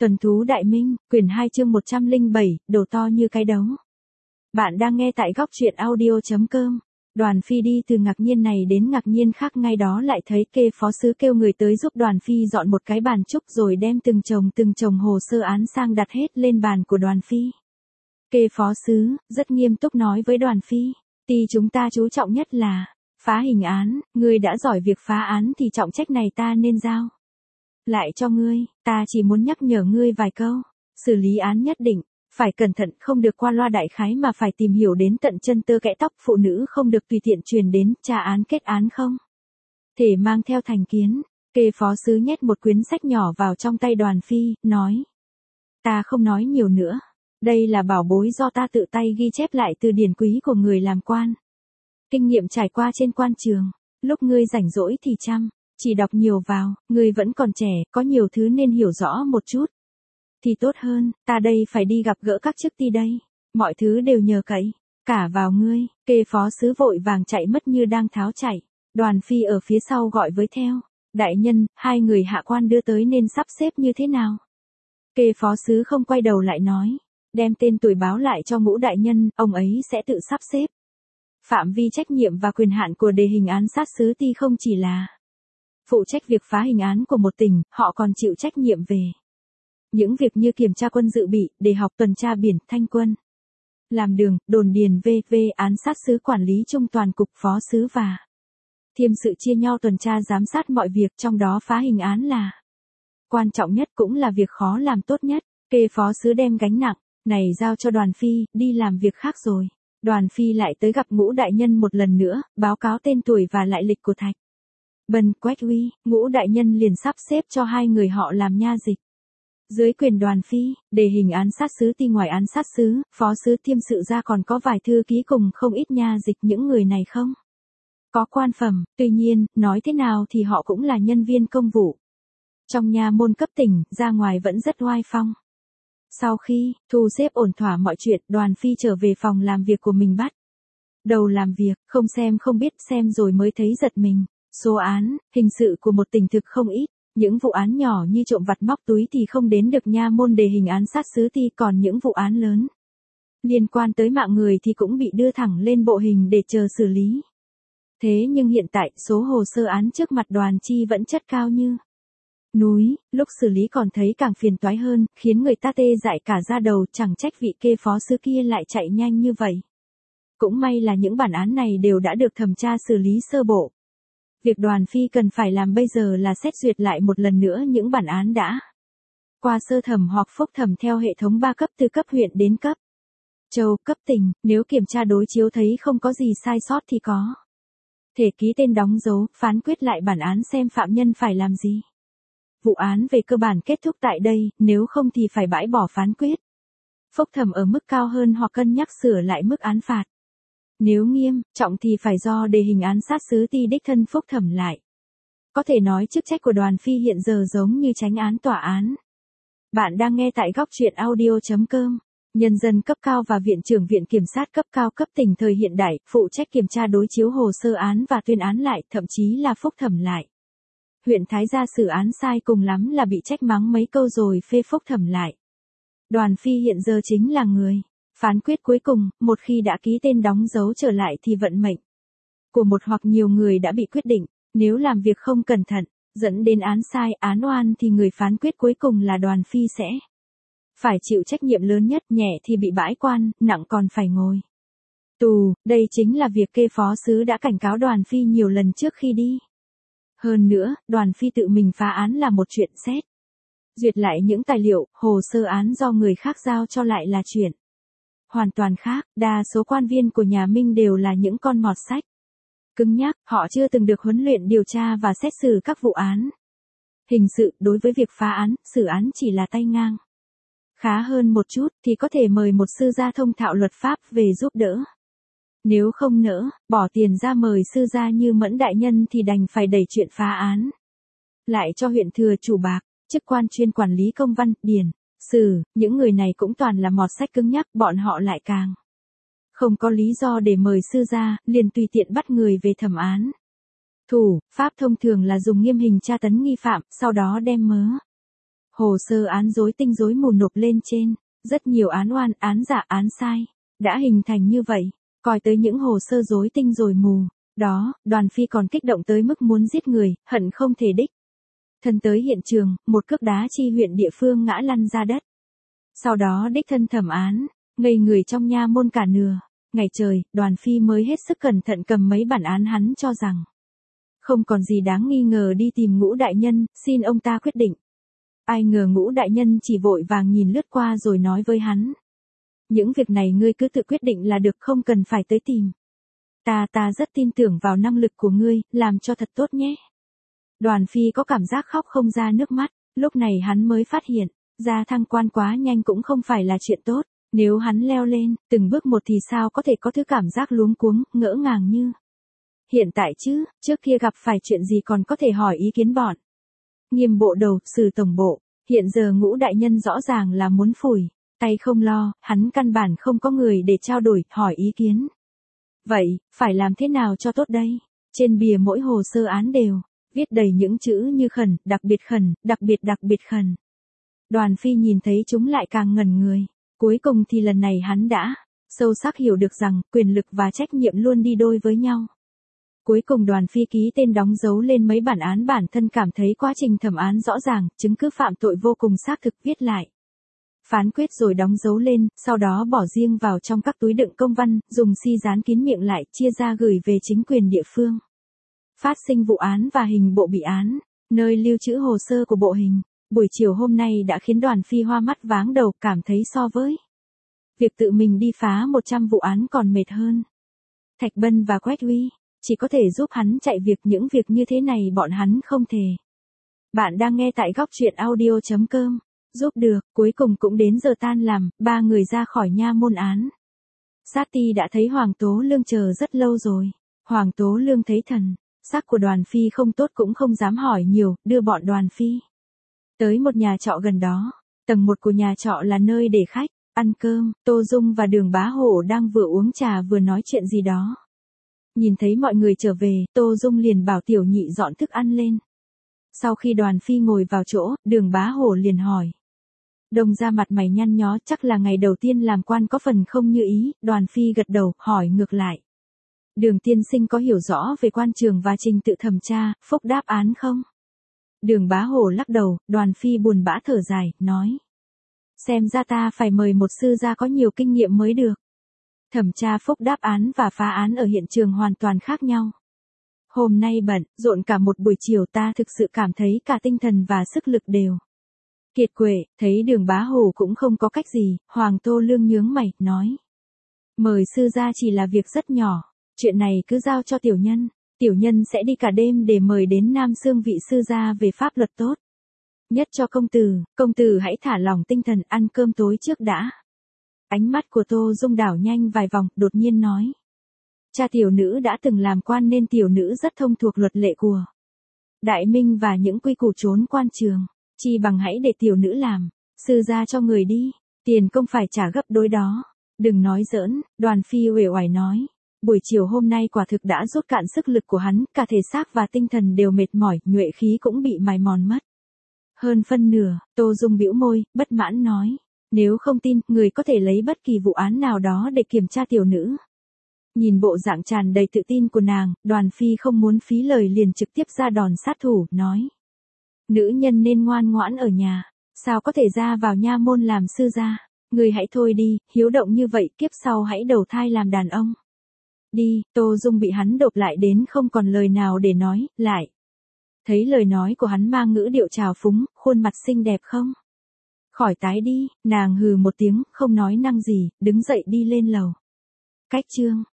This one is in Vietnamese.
Tuần thú Đại Minh, quyển 2 chương 107, đồ to như cái đấu. Bạn đang nghe tại góc truyện audio.com. Đoàn Phi đi từ ngạc nhiên này đến ngạc nhiên khác, ngay đó lại thấy Kê phó sứ kêu người tới giúp Đoàn Phi dọn một cái bàn trúc rồi đem từng chồng hồ sơ án sang đặt hết lên bàn của Đoàn Phi. Kê phó sứ rất nghiêm túc nói với Đoàn Phi, chúng ta chú trọng nhất là phá hình án, ngươi đã giỏi việc phá án thì trọng trách này ta nên giao lại cho ngươi, ta chỉ muốn nhắc nhở ngươi vài câu, xử lý án nhất định phải cẩn thận, không được qua loa đại khái mà phải tìm hiểu đến tận chân tơ kẽ tóc, phụ nữ không được tùy tiện truyền đến, tra án kết án không thể mang theo thành kiến. Kê phó sứ nhét một quyển sách nhỏ vào trong tay Đoàn Phi, nói: Ta không nói nhiều nữa, đây là bảo bối do ta tự tay ghi chép lại từ điển quý của người làm quan. Kinh nghiệm trải qua trên quan trường, lúc ngươi rảnh rỗi thì chỉ đọc nhiều vào, ngươi vẫn còn trẻ, có nhiều thứ nên hiểu rõ một chút thì tốt hơn, ta đây phải đi gặp gỡ các chức ty đây, mọi thứ đều nhờ cậy cả vào ngươi. Kê phó sứ vội vàng chạy mất như đang tháo chạy. Đoàn Phi ở phía sau gọi với theo: Đại nhân, hai người hạ quan đưa tới nên sắp xếp như thế nào? Kê phó sứ không quay đầu lại nói: Đem tên tuổi báo lại cho Ngũ đại nhân, ông ấy sẽ tự sắp xếp. Phạm vi trách nhiệm và quyền hạn của đề hình án sát sứ ty không chỉ là phụ trách việc phá hình án của một tỉnh, họ còn chịu trách nhiệm về những việc như kiểm tra quân dự bị, đề học, tuần tra biển, thanh quân, làm đường, đồn điền v.v. án sát sứ quản lý chung toàn cục, phó sứ và thiêm sự chia nhau tuần tra giám sát mọi việc, trong đó phá hình án là quan trọng nhất, cũng là việc khó làm tốt nhất. Kê phó sứ đem gánh nặng này giao cho Đoàn Phi, đi làm việc khác rồi. Đoàn Phi lại tới gặp Ngũ đại nhân một lần nữa, báo cáo tên tuổi và lại lịch của Thạch Bân, Quách Uy. Ngũ đại nhân liền sắp xếp cho hai người họ làm nha dịch dưới quyền Đoàn Phi. Đề hình án sát sứ ty ngoài án sát sứ, phó sứ, thiêm sự ra còn có vài thư ký cùng không ít nha dịch, những người này không có quan phẩm, tuy nhiên, nói thế nào thì họ cũng là nhân viên công vụ trong nha môn cấp tỉnh, ra ngoài vẫn rất oai phong. Sau khi thu xếp ổn thỏa mọi chuyện, Đoàn Phi trở về phòng làm việc của mình, bắt đầu làm việc, không xem không biết, xem rồi mới thấy giật mình. Số án hình sự của một tỉnh thực không ít, những vụ án nhỏ như trộm vặt móc túi thì không đến được nha môn đề hình án sát sứ ty, còn những vụ án lớn liên quan tới mạng người thì cũng bị đưa thẳng lên bộ hình để chờ xử lý. Thế nhưng hiện tại, số hồ sơ án trước mặt Đoàn Chi vẫn chất cao như núi, lúc xử lý còn thấy càng phiền toái hơn, khiến người ta tê dại cả da đầu, chẳng trách vị Kê phó sứ kia lại chạy nhanh như vậy. Cũng may là những bản án này đều đã được thẩm tra xử lý sơ bộ. Việc Đoàn Phi cần phải làm bây giờ là xét duyệt lại một lần nữa những bản án đã qua sơ thẩm hoặc phúc thẩm theo hệ thống 3 cấp, từ cấp huyện đến cấp châu, cấp tỉnh. Nếu kiểm tra đối chiếu thấy không có gì sai sót thì có thể ký tên đóng dấu, phán quyết lại bản án xem phạm nhân phải làm gì. Vụ án về cơ bản kết thúc tại đây, nếu không thì phải bãi bỏ phán quyết phúc thẩm ở mức cao hơn hoặc cân nhắc sửa lại mức án phạt. Nếu nghiêm trọng thì phải do đề hình án sát sứ ty đích thân phúc thẩm lại. Có thể nói chức trách của Đoàn Phi hiện giờ giống như chánh án tòa án. Bạn đang nghe tại góc truyện audio.com. Nhân dân cấp cao và viện trưởng viện kiểm sát cấp cao cấp tỉnh thời hiện đại, phụ trách kiểm tra đối chiếu hồ sơ án và tuyên án lại, thậm chí là phúc thẩm lại. Huyện Thái Gia xử án sai cùng lắm là bị trách mắng mấy câu rồi phê phúc thẩm lại. Đoàn Phi hiện giờ chính là người phán quyết cuối cùng, một khi đã ký tên đóng dấu trở lại thì vận mệnh của một hoặc nhiều người đã bị quyết định. Nếu làm việc không cẩn thận, dẫn đến án sai, án oan thì người phán quyết cuối cùng là Đoàn Phi sẽ phải chịu trách nhiệm lớn nhất, nhẹ thì bị bãi quan, nặng còn phải ngồi tù. Đây chính là việc Kê phó sứ đã cảnh cáo Đoàn Phi nhiều lần trước khi đi. Hơn nữa, Đoàn Phi tự mình phá án là một chuyện, xét duyệt lại những tài liệu, hồ sơ án do người khác giao cho lại là chuyện hoàn toàn khác. Đa số quan viên của nhà Minh đều là những con mọt sách cứng nhắc, họ chưa từng được huấn luyện điều tra và xét xử các vụ án hình sự. Đối với việc phá án, xử án chỉ là tay ngang. Khá hơn một chút thì có thể mời một sư gia thông thạo luật pháp về giúp đỡ. Nếu không nỡ bỏ tiền ra mời sư gia như Mẫn đại nhân thì đành phải đẩy chuyện phá án lại cho huyện thừa chủ bạc, chức quan chuyên quản lý công văn, điển, sử. Những người này cũng toàn là mọt sách cứng nhắc, bọn họ lại càng không có lý do để mời sư gia, liền tùy tiện bắt người về thẩm án. Thủ pháp thông thường là dùng nghiêm hình tra tấn nghi phạm, sau đó đem mớ Hồ sơ án rối tinh rối mù nộp lên trên, rất nhiều án oan, án giả, án sai, đã hình thành như vậy, coi tới những hồ sơ rối tinh rồi mù, đó, Đoàn Phi còn kích động tới mức muốn giết người, hận không thể đích. Thân tới hiện trường, một cước đá chi huyện địa phương ngã lăn ra đất. Sau đó đích thân thẩm án, ngây người trong nha môn cả nửa ngày trời, Đoàn Phi mới hết sức cẩn thận cầm mấy bản án hắn cho rằng không còn gì đáng nghi ngờ đi tìm Ngũ đại nhân, xin ông ta quyết định. Ai ngờ Ngũ đại nhân chỉ vội vàng nhìn lướt qua rồi nói với hắn. Những việc này ngươi cứ tự quyết định là được, không cần phải tới tìm. Ta rất tin tưởng vào năng lực của ngươi, làm cho thật tốt nhé. Đoàn Phi có cảm giác khóc không ra nước mắt, lúc này hắn mới phát hiện, gia thăng quan quá nhanh cũng không phải là chuyện tốt, nếu hắn leo lên, từng bước một thì sao có thể có thứ cảm giác luống cuống, ngỡ ngàng như hiện tại chứ, trước kia gặp phải chuyện gì còn có thể hỏi ý kiến bọn. Nghiêm bộ đầu, sử tổng bộ, hiện giờ Ngũ đại nhân rõ ràng là muốn phủi tay không lo, hắn căn bản không có người để trao đổi, hỏi ý kiến. Vậy, phải làm thế nào cho tốt đây? Trên bìa mỗi hồ sơ án đều viết đầy những chữ như khẩn, đặc biệt khẩn. Đoàn Phi nhìn thấy chúng lại càng ngẩn người. Cuối cùng thì lần này hắn đã sâu sắc hiểu được rằng quyền lực và trách nhiệm luôn đi đôi với nhau. Cuối cùng Đoàn Phi ký tên đóng dấu lên mấy bản án, bản thân cảm thấy quá trình thẩm án rõ ràng, chứng cứ phạm tội vô cùng xác thực, viết lại phán quyết rồi đóng dấu lên, sau đó bỏ riêng vào trong các túi đựng công văn, dùng si dán kín miệng lại, chia ra gửi về chính quyền địa phương. Phát sinh vụ án và hình bộ bị án, nơi lưu trữ hồ sơ của bộ hình. Buổi chiều hôm nay đã khiến Đoàn Phi hoa mắt váng đầu, cảm thấy so với việc tự mình đi phá 100 vụ án còn mệt hơn. Thạch Bân và Quách Uy chỉ có thể giúp hắn chạy việc, những việc như thế này bọn hắn không thể. Bạn đang nghe tại góc truyện audio.com. Giúp được, cuối cùng cũng đến giờ tan làm, ba người ra khỏi nha môn án. Sát Ti đã thấy Hoàng Tố Lương chờ rất lâu rồi. Hoàng Tố Lương thấy thần sắc của Đoàn Phi không tốt cũng không dám hỏi nhiều, đưa bọn Đoàn Phi tới một nhà trọ gần đó. Tầng 1 của nhà trọ là nơi để khách ăn cơm. Tô Dung và Đường Bá Hổ đang vừa uống trà vừa nói chuyện gì đó. Nhìn thấy mọi người trở về, Tô Dung liền bảo Tiểu Nhị dọn thức ăn lên. Sau khi Đoàn Phi ngồi vào chỗ, Đường Bá Hổ liền hỏi. Đông ra mặt mày nhăn nhó, chắc là ngày đầu tiên làm quan có phần không như ý. Đoàn Phi gật đầu, hỏi ngược lại. Đường tiên sinh có hiểu rõ về quan trường và trình tự thẩm tra, phúc đáp án không? Đường Bá Hổ lắc đầu. Đoàn Phi buồn bã thở dài, nói. Xem ra ta phải mời một sư gia có nhiều kinh nghiệm mới được. Thẩm tra phúc đáp án và phá án ở hiện trường hoàn toàn khác nhau. Hôm nay bận, rộn cả một buổi chiều, ta thực sự cảm thấy cả tinh thần và sức lực đều kiệt quệ. Thấy Đường Bá Hổ cũng không có cách gì, Hoàng Tô Lương nhướng mày, nói. Mời sư gia chỉ là việc rất nhỏ, chuyện này cứ giao cho tiểu nhân. Tiểu nhân sẽ đi cả đêm để mời đến Nam Xương vị sư gia về pháp luật tốt nhất cho công tử hãy thả lỏng tinh thần, ăn cơm tối trước đã. Ánh mắt của Tô Dung đảo nhanh vài vòng, đột nhiên nói. Cha tiểu nữ đã từng làm quan nên tiểu nữ rất thông thuộc luật lệ của Đại Minh và những quy củ trốn quan trường. Chi bằng hãy để tiểu nữ làm, sư gia cho người đi, tiền công phải trả gấp đôi đó. Đừng nói giỡn, Đoàn Phi uể oải nói. Buổi chiều hôm nay quả thực đã rút cạn sức lực của hắn, cả thể xác và tinh thần đều mệt mỏi, nhuệ khí cũng bị mài mòn mất. Hơn phân nửa, Tô Dung bĩu môi, bất mãn nói. Nếu không tin, người có thể lấy bất kỳ vụ án nào đó để kiểm tra tiểu nữ. Nhìn bộ dạng tràn đầy tự tin của nàng, Đoàn Phi không muốn phí lời liền trực tiếp ra đòn sát thủ, nói. Nữ nhân nên ngoan ngoãn ở nhà, sao có thể ra vào nha môn làm sư gia. Người hãy thôi đi, hiếu động như vậy kiếp sau hãy đầu thai làm đàn ông. Đi, Tô Dung bị hắn độp lại đến không còn lời nào để nói, lại. Thấy lời nói của hắn mang ngữ điệu trào phúng, khuôn mặt xinh đẹp không? Khỏi tái đi, nàng hừ một tiếng, không nói năng gì, đứng dậy đi lên lầu. Cách chương